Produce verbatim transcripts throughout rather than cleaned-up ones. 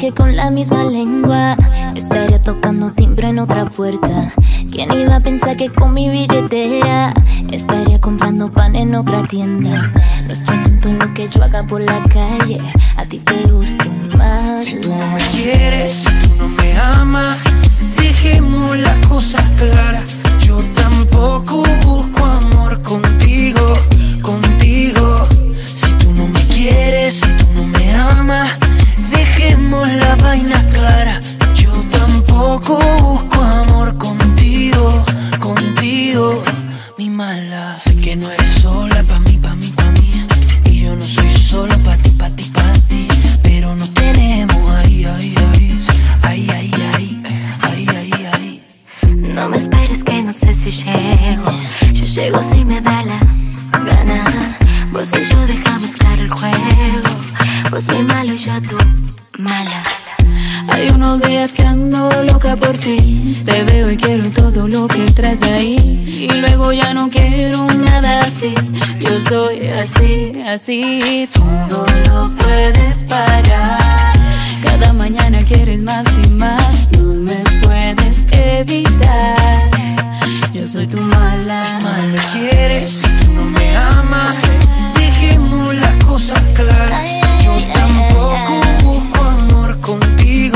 que con la misma lengua estaría tocando timbre en otra puerta. ¿Quién iba a pensar que con mi billetera estaría comprando pan en otra tienda? Nuestro asunto es lo que yo haga por la calle, a ti te gusta más. Si tú no me quieres, si tú no me amas, dejemos las cosas claras. Yo tampoco busco amor contigo, contigo. Si tú no me quieres, si tú no me amas, dejemos la vaina clara. Yo tampoco busco amor contigo, contigo, mi mala. Sé que no eres sola pa' mí, pa' mí, pa' mí, y yo no soy solo pa' ti, pa' ti, pa' ti. Pero no tenemos ahí, ahí, ahí, ahí, ahí, ahí, ahí, ahí, ahí. No me esperes que no sé si llego. Yo llego si me da la gana. Vos y yo dejamos claro el juego. Vos mi malo y yo tu mala. Hay unos días que ando loca por ti. Te veo y quiero todo lo que traes ahí, y luego ya no quiero nada así. Yo soy así, así. Tú no lo puedes parar. Cada mañana quieres más y más. No me puedes evitar. Yo soy tu mala. Si mal me quieres, si tú no me amas, dejemos las cosas claras. Yo tampoco busco amor contigo,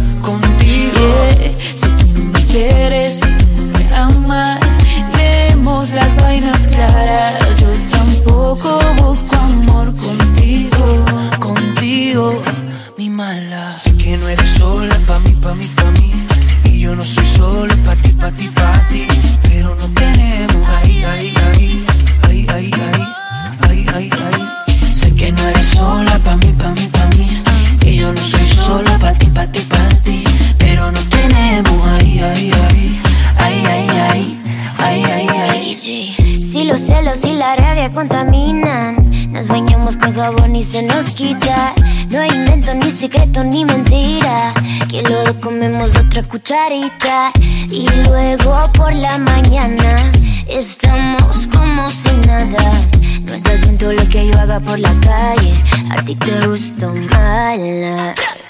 contigo. Yeah. Si tú no me quieres, si tú no me amas, demos las vainas claras. Yo tampoco busco amor contigo, contigo, mi mala. Sé que no eres sola pa' mí, pa' mí, pa' mí, y yo no soy solo pa' ti, pa' ti, pa' ti. Pero no tenemos ahí, ahí, ahí, ahí, ahí, ahí, ahí, ahí, ahí. Sé que no eres sola pa' mí, pa' mí, pa' mí, y yo no soy solo pa' ti, pa' ti, pa' ti. Pero no tenemos ahí, ahí, ahí, ahí, ahí, ahí, ahí, ahí, ahí. Si los celos y la rabia contaminan, nos bañamos con jabón y se nos quita. No hay invento, ni secreto, ni mentira, que luego comemos otra cucharita. Y luego por la mañana estamos como si nada. No es asunto lo que yo haga por la calle, a ti te gusta mala.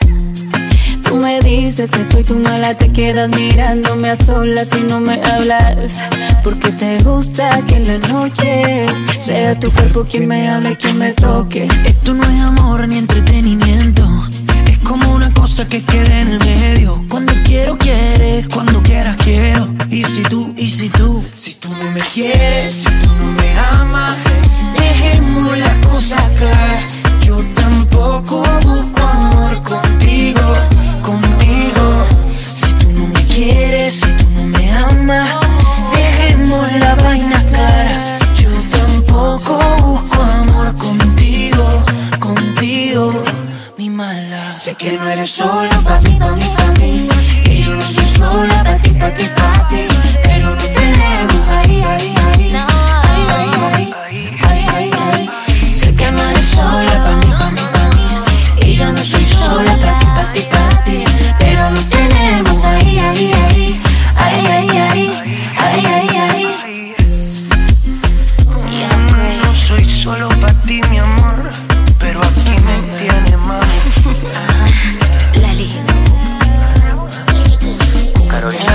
Tú me dices que soy tu mala, te quedas mirándome a solas y no me hablas, porque te gusta que en la noche sea tu cuerpo quien me hable, quien me toque. Esto no es amor ni entretenimiento, es como una cosa que queda en el medio. Cuando quiero, quieres, cuando quieras, quiero. Y si tú, y si tú, si tú no me quieres, si tú no me amas, dejemos las cosas claras. Yo tampoco busco amor contigo, contigo. Si tú no me quieres, si tú no me amas, dejemos la vaina clara. Yo tampoco busco amor contigo, contigo, mi mala. Sé que no eres sola pa' mí, pa' mí, pa' mí, y yo no soy sola pa' ti, pa' ti, pa' ti. Pero nos tenemos ahí, ahí, ahí, ahí, ahí, ahí, ahí, ahí, ahí. Sé que no eres sola pa' mí, pa' mí, pa' mí, y yo no soy sola pa' ti, pa' ti, pa' ti. Pero nos tenemos ahí, ahí, ahí, ahí, ahí, ahí, ahí, ahí, ahí. No soy solo pa' ti, mi amor, pero aquí me tiene, mami. Lali, Carolina.